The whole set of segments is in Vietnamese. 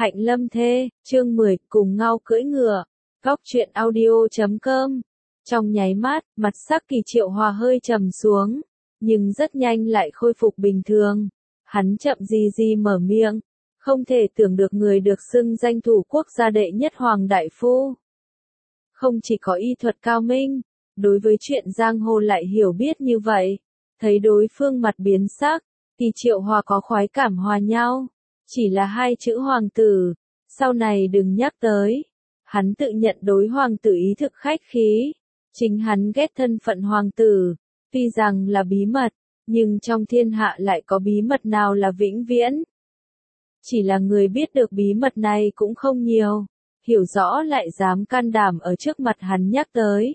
Hạnh Lâm Thê, chương 10, cùng Ngao cưỡi ngựa. Góc truyện audio.com. Trong nháy mắt, mặt sắc Kỳ Triệu Hòa hơi trầm xuống, nhưng rất nhanh lại khôi phục bình thường. Hắn chậm gì mở miệng, không thể tưởng được người được xưng danh thủ quốc gia đệ nhất Hoàng Đại Phu. Không chỉ có y thuật cao minh, đối với chuyện giang hồ lại hiểu biết như vậy. Thấy đối phương mặt biến sắc, Kỳ Triệu Hòa có khoái cảm hòa nhau. Chỉ là hai chữ hoàng tử, sau này đừng nhắc tới. Hắn tự nhận đối hoàng tử ý thực khách khí. Chính hắn ghét thân phận hoàng tử, tuy rằng là bí mật, nhưng trong thiên hạ lại có bí mật nào là vĩnh viễn. Chỉ là người biết được bí mật này cũng không nhiều, hiểu rõ lại dám can đảm ở trước mặt hắn nhắc tới.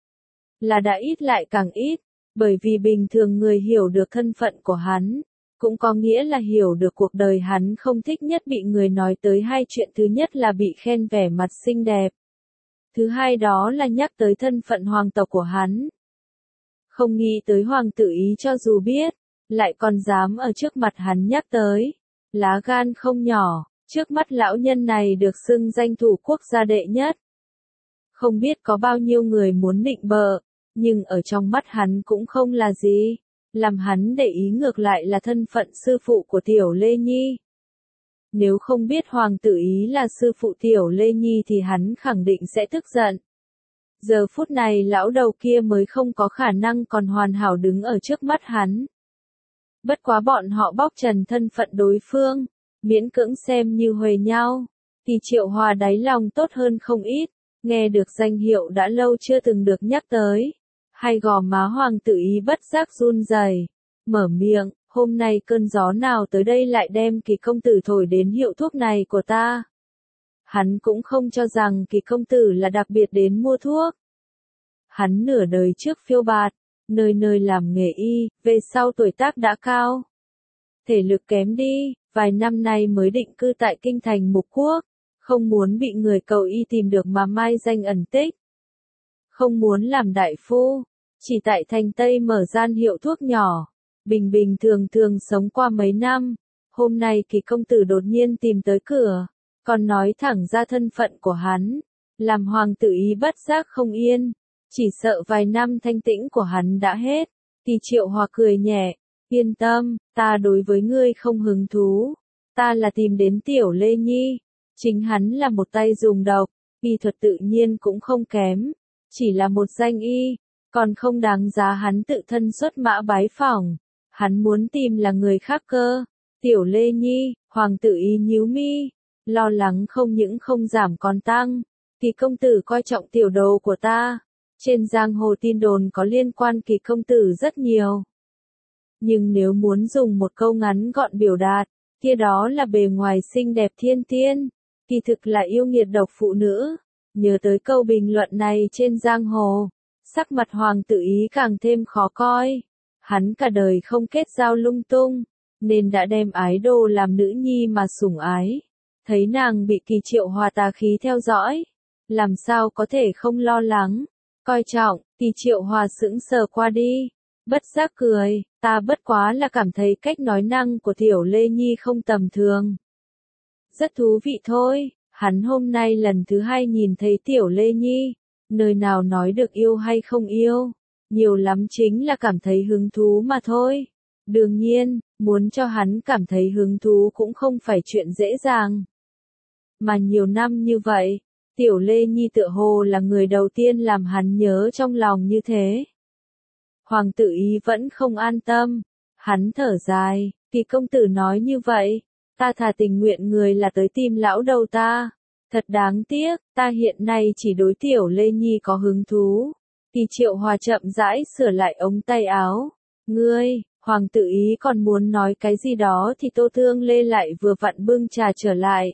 Là đã ít lại càng ít, bởi vì bình thường người hiểu được thân phận của hắn, cũng có nghĩa là hiểu được cuộc đời hắn không thích nhất bị người nói tới hai chuyện. Thứ nhất là bị khen vẻ mặt xinh đẹp. Thứ hai đó là nhắc tới thân phận hoàng tộc của hắn. Không nghĩ tới hoàng tử ý cho dù biết, lại còn dám ở trước mặt hắn nhắc tới. Lá gan không nhỏ, trước mắt lão nhân này được xưng danh thủ quốc gia đệ nhất. Không biết có bao nhiêu người muốn nịnh bợ, nhưng ở trong mắt hắn cũng không là gì. Làm hắn để ý ngược lại là thân phận sư phụ của Tiểu Lê Nhi. Nếu không biết hoàng tử ý là sư phụ Tiểu Lê Nhi thì hắn khẳng định sẽ tức giận. Giờ phút này lão đầu kia mới không có khả năng còn hoàn hảo đứng ở trước mắt hắn. Bất quá bọn họ bóc trần thân phận đối phương, miễn cưỡng xem như huề nhau, thì Triệu Hòa đáy lòng tốt hơn không ít, nghe được danh hiệu đã lâu chưa từng được nhắc tới. Hai gò má hoàng tử ý bất giác run rẩy, mở miệng, hôm nay cơn gió nào tới đây lại đem Kỳ công tử thổi đến hiệu thuốc này của ta. Hắn cũng không cho rằng Kỳ công tử là đặc biệt đến mua thuốc. Hắn nửa đời trước phiêu bạt, nơi nơi làm nghề y, về sau tuổi tác đã cao. Thể lực kém đi, vài năm nay mới định cư tại kinh thành Mục Quốc, không muốn bị người cầu y tìm được mà mai danh ẩn tích. Không muốn làm đại phu, chỉ tại thành Tây mở gian hiệu thuốc nhỏ, bình bình thường thường sống qua mấy năm. Hôm nay Kỳ công tử đột nhiên tìm tới cửa, còn nói thẳng ra thân phận của hắn, làm hoàng tử ý bất giác không yên, chỉ sợ vài năm thanh tĩnh của hắn đã hết. Kỳ Triệu Hòa cười nhẹ, yên tâm, ta đối với ngươi không hứng thú, ta là tìm đến Tiểu Lê Nhi, chính hắn là một tay dùng độc, y thuật tự nhiên cũng không kém. Chỉ là một danh y, còn không đáng giá hắn tự thân xuất mã bái phỏng. Hắn muốn tìm là người khác cơ. Tiểu Lê Nhi, hoàng tử ý nhíu mi, lo lắng không những không giảm còn tăng. Kỳ công tử coi trọng tiểu đồ của ta. Trên giang hồ tin đồn có liên quan Kỳ công tử rất nhiều. Nhưng nếu muốn dùng một câu ngắn gọn biểu đạt, kia đó là bề ngoài xinh đẹp thiên tiên, kỳ thực là yêu nghiệt độc phụ nữ. Nhớ tới câu bình luận này trên giang hồ, sắc mặt hoàng tử ý càng thêm khó coi. Hắn cả đời không kết giao lung tung, nên đã đem ái đồ làm nữ nhi mà sủng ái. Thấy nàng bị Kỳ Triệu Hòa tà khí theo dõi, làm sao có thể không lo lắng, coi trọng. Kỳ Triệu Hòa sững sờ qua đi, bất giác cười, ta bất quá là cảm thấy cách nói năng của Tiểu Lê Nhi không tầm thường. Rất thú vị thôi. Hắn hôm nay lần thứ hai nhìn thấy Tiểu Lê Nhi, nơi nào nói được yêu hay không yêu, nhiều lắm chính là cảm thấy hứng thú mà thôi. Đương nhiên, muốn cho hắn cảm thấy hứng thú cũng không phải chuyện dễ dàng. Mà nhiều năm như vậy, Tiểu Lê Nhi tựa hồ là người đầu tiên làm hắn nhớ trong lòng như thế. Hoàng tử ý vẫn không an tâm, hắn thở dài, Kỳ công tử nói như vậy. Ta thà tình nguyện người là tới tìm lão đầu ta. Thật đáng tiếc, ta hiện nay chỉ đối Tiểu Lê Nhi có hứng thú. Kỳ Triệu Hòa chậm rãi sửa lại ống tay áo. Ngươi, hoàng tử ý còn muốn nói cái gì đó thì Tô Thương Lê lại vừa vặn bưng trà trở lại.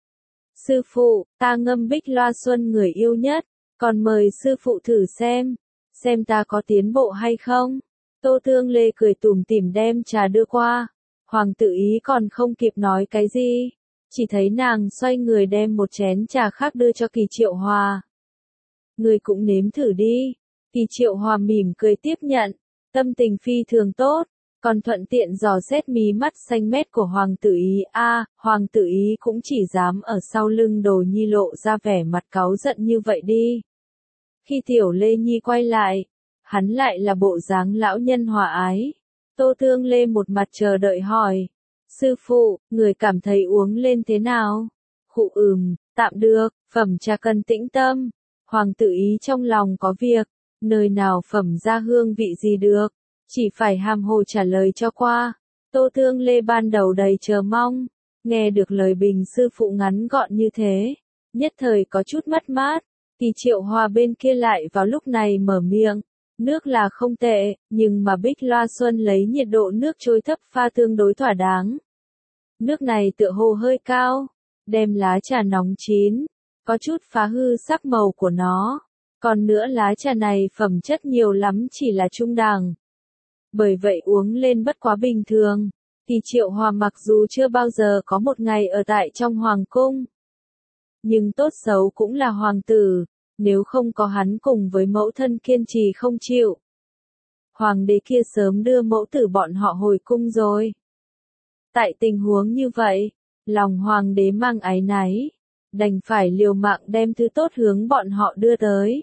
Sư phụ, ta ngâm Bích Loa Xuân người yêu nhất, còn mời sư phụ thử xem ta có tiến bộ hay không. Tô Thương Lê cười tủm tỉm đem trà đưa qua. Hoàng tử ý còn không kịp nói cái gì, chỉ thấy nàng xoay người đem một chén trà khác đưa cho Kỳ Triệu Hòa. Người cũng nếm thử đi. Kỳ Triệu Hòa mỉm cười tiếp nhận, tâm tình phi thường tốt, còn thuận tiện dò xét mí mắt xanh mét của hoàng tử Ý. Hoàng tử Ý cũng chỉ dám ở sau lưng Đồ Nhi lộ ra vẻ mặt cáu giận như vậy đi. Khi Tiểu Lê Nhi quay lại, hắn lại là bộ dáng lão nhân hòa ái. Tô Tương Lê một mặt chờ đợi hỏi, sư phụ, người cảm thấy uống lên thế nào? Khụ tạm được, phẩm trà cần tĩnh tâm. Hoàng tử Ý trong lòng có việc, nơi nào phẩm ra hương vị gì được, chỉ phải hàm hồ trả lời cho qua. Tô Tương Lê ban đầu đầy chờ mong, nghe được lời bình sư phụ ngắn gọn như thế, nhất thời có chút mất mát. Thì Triệu Hòa bên kia lại vào lúc này mở miệng, nước là không tệ, nhưng mà Bích Loa Xuân lấy nhiệt độ nước trôi thấp pha tương đối thỏa đáng. Nước này tựa hồ hơi cao, đem lá trà nóng chín, có chút phá hư sắc màu của nó. Còn nữa lá trà này phẩm chất nhiều lắm chỉ là trung đẳng. Bởi vậy uống lên bất quá bình thường. Thì Triệu Hòa mặc dù chưa bao giờ có một ngày ở tại trong hoàng cung, nhưng tốt xấu cũng là hoàng tử, nếu không có hắn cùng với mẫu thân kiên trì không chịu, hoàng đế kia sớm đưa mẫu tử bọn họ hồi cung rồi. Tại tình huống như vậy, lòng hoàng đế mang áy náy, đành phải liều mạng đem thứ tốt hướng bọn họ đưa tới.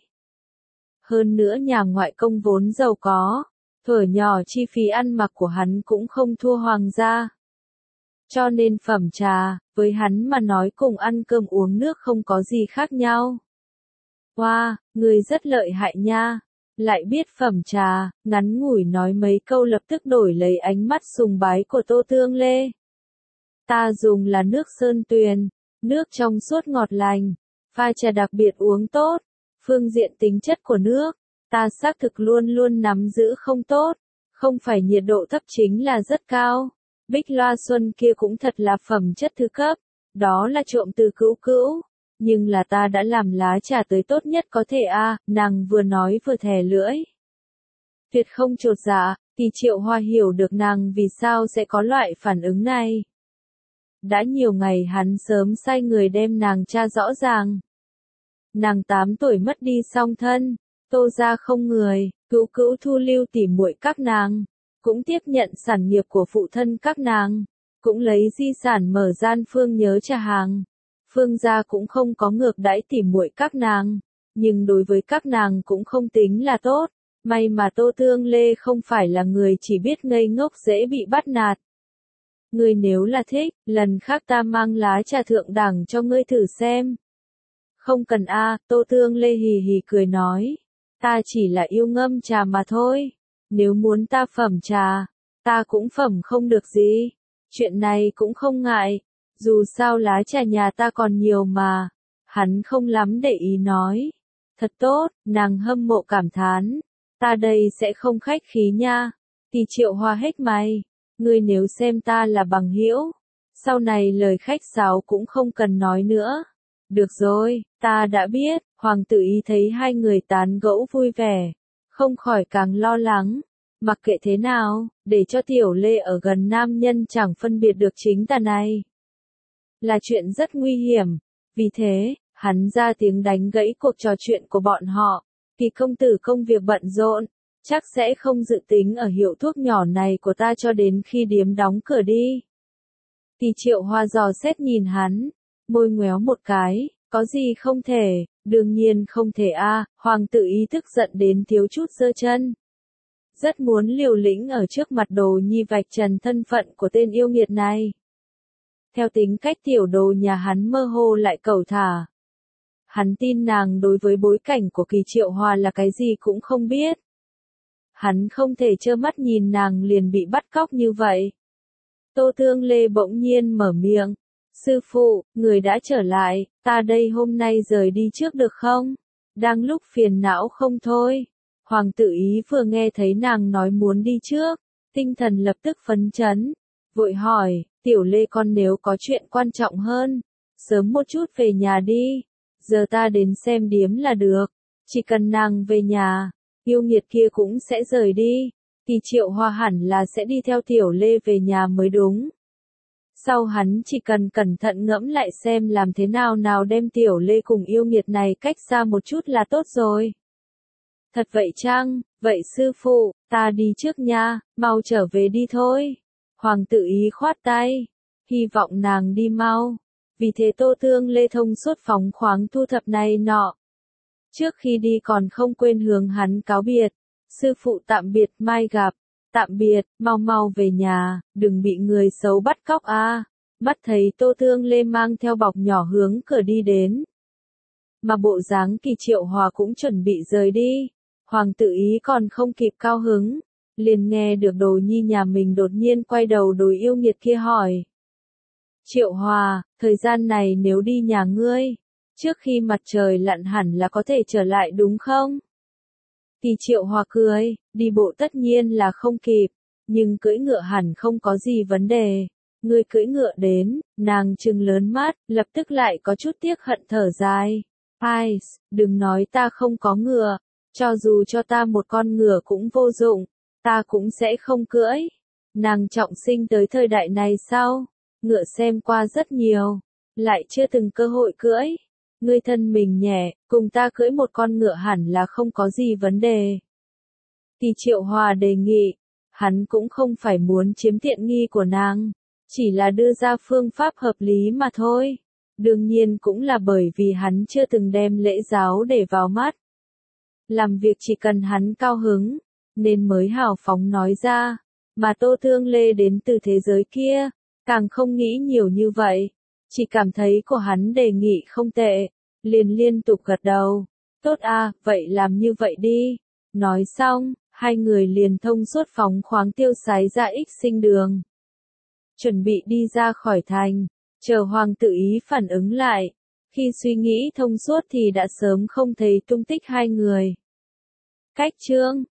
Hơn nữa nhà ngoại công vốn giàu có, thuở nhỏ chi phí ăn mặc của hắn cũng không thua hoàng gia. Cho nên phẩm trà, với hắn mà nói cùng ăn cơm uống nước không có gì khác nhau. Wow, người rất lợi hại nha, lại biết phẩm trà, ngắn ngủi nói mấy câu lập tức đổi lấy ánh mắt sùng bái của Tô Tương Lê. Ta dùng là nước sơn tuyền, nước trong suốt ngọt lành, pha trà đặc biệt uống tốt, phương diện tính chất của nước, ta xác thực luôn luôn nắm giữ không tốt, không phải nhiệt độ thấp chính là rất cao. Bích Loa Xuân kia cũng thật là phẩm chất thứ cấp, đó là trộm từ Cữu Cữu, nhưng là ta đã làm lá trà tới tốt nhất có thể nàng vừa nói vừa thè lưỡi. Tuyệt không chột dạ, thì Triệu Hoa hiểu được nàng vì sao sẽ có loại phản ứng này. Đã nhiều ngày hắn sớm sai người đem nàng tra rõ ràng. Nàng 8 tuổi mất đi song thân, Tô gia không người, Cữu Cữu thu lưu tỉ muội các nàng, cũng tiếp nhận sản nghiệp của phụ thân các nàng, cũng lấy di sản mở gian Phương Nhớ trà hàng. Phương gia cũng không có ngược đãi tỉ muội các nàng, nhưng đối với các nàng cũng không tính là tốt. May mà Tô Tương Lê không phải là người chỉ biết ngây ngốc dễ bị bắt nạt. Ngươi nếu là thích, lần khác ta mang lá trà thượng đẳng cho ngươi thử xem. Không cần Tô Tương Lê hì hì cười nói. Ta chỉ là yêu ngâm trà mà thôi. Nếu muốn ta phẩm trà, ta cũng phẩm không được gì. Chuyện này cũng không ngại. Dù sao lá trà nhà ta còn nhiều mà. Hắn không lắm để ý nói. Thật tốt, nàng hâm mộ cảm thán. Ta đây sẽ không khách khí nha. Thì Triệu Hoa hết mày. Ngươi nếu xem ta là bằng hữu, sau này lời khách sáo cũng không cần nói nữa. Được rồi, ta đã biết. Hoàng tử Ý thấy hai người tán gẫu vui vẻ, không khỏi càng lo lắng. Mặc kệ thế nào, để cho Tiểu Lê ở gần nam nhân chẳng phân biệt được chính tà này, là chuyện rất nguy hiểm. Vì thế, hắn ra tiếng đánh gãy cuộc trò chuyện của bọn họ. Kỳ công tử công việc bận rộn, chắc sẽ không dự tính ở hiệu thuốc nhỏ này của ta cho đến khi điếm đóng cửa đi. Thì Triệu Hoa dò xét nhìn hắn, môi ngoéo một cái, có gì không thể, đương nhiên không thể Hoàng tử Ý thức giận đến thiếu chút giơ chân. Rất muốn liều lĩnh ở trước mặt Đồ Nhi vạch trần thân phận của tên yêu nghiệt này. Theo tính cách tiểu đồ nhà hắn mơ hồ lại cẩu thả. Hắn tin nàng đối với bối cảnh của Kỳ Triệu Hoa là cái gì cũng không biết. Hắn không thể trơ mắt nhìn nàng liền bị bắt cóc như vậy. Tô Tương Lê bỗng nhiên mở miệng. Sư phụ, người đã trở lại, ta đây hôm nay rời đi trước được không? Đang lúc phiền não không thôi. Hoàng tử Ý vừa nghe thấy nàng nói muốn đi trước, tinh thần lập tức phấn chấn. Vội hỏi, Tiểu Lê con nếu có chuyện quan trọng hơn, sớm một chút về nhà đi. Giờ ta đến xem điếm là được. Chỉ cần nàng về nhà, yêu nghiệt kia cũng sẽ rời đi. Thì Triệu Hoa hẳn là sẽ đi theo Tiểu Lê về nhà mới đúng. Sau hắn chỉ cần cẩn thận ngẫm lại xem làm thế nào đem Tiểu Lê cùng yêu nghiệt này cách xa một chút là tốt rồi. Thật vậy chăng? Vậy sư phụ, ta đi trước nha, mau trở về đi thôi. Hoàng tự ý khoát tay, hy vọng nàng đi mau. Vì thế Tô Tương Lê thông suốt phóng khoáng thu thập này nọ. Trước khi đi còn không quên hướng hắn cáo biệt. Sư phụ tạm biệt, mai gặp. Tạm biệt, mau mau về nhà, đừng bị người xấu bắt cóc a. Mắt thấy Tô Tương Lê mang theo bọc nhỏ hướng cửa đi đến. Mà bộ dáng Kỳ Triệu Hòa cũng chuẩn bị rời đi. Hoàng tự ý còn không kịp cao hứng. Liền nghe được đồ nhi nhà mình đột nhiên quay đầu đối yêu nghiệt kia hỏi. Triệu Hòa, thời gian này nếu đi nhà ngươi, trước khi mặt trời lặn hẳn là có thể trở lại đúng không? Kỳ Triệu Hòa cười, đi bộ tất nhiên là không kịp, nhưng cưỡi ngựa hẳn không có gì vấn đề. Ngươi cưỡi ngựa đến, nàng trừng lớn mắt, lập tức lại có chút tiếc hận thở dài. Ai, đừng nói ta không có ngựa, cho dù cho ta một con ngựa cũng vô dụng, ta cũng sẽ không cưỡi. Nàng trọng sinh tới thời đại này sao? Ngựa xem qua rất nhiều, lại chưa từng cơ hội cưỡi. Ngươi thân mình nhẹ, cùng ta cưỡi một con ngựa hẳn là không có gì vấn đề. Kỳ Triệu Hòa đề nghị, hắn cũng không phải muốn chiếm tiện nghi của nàng, chỉ là đưa ra phương pháp hợp lý mà thôi. Đương nhiên cũng là bởi vì hắn chưa từng đem lễ giáo để vào mắt. Làm việc chỉ cần hắn cao hứng, nên mới hào phóng nói ra, mà Tô Tương Lê đến từ thế giới kia, càng không nghĩ nhiều như vậy, chỉ cảm thấy của hắn đề nghị không tệ, liền liên tục gật đầu. Tốt à, vậy làm như vậy đi. Nói xong, hai người liền thông suốt phóng khoáng tiêu sái ra X sinh đường. Chuẩn bị đi ra khỏi thành, chờ Hoàng tự ý phản ứng lại. Khi suy nghĩ thông suốt thì đã sớm không thấy tung tích hai người. Cách chương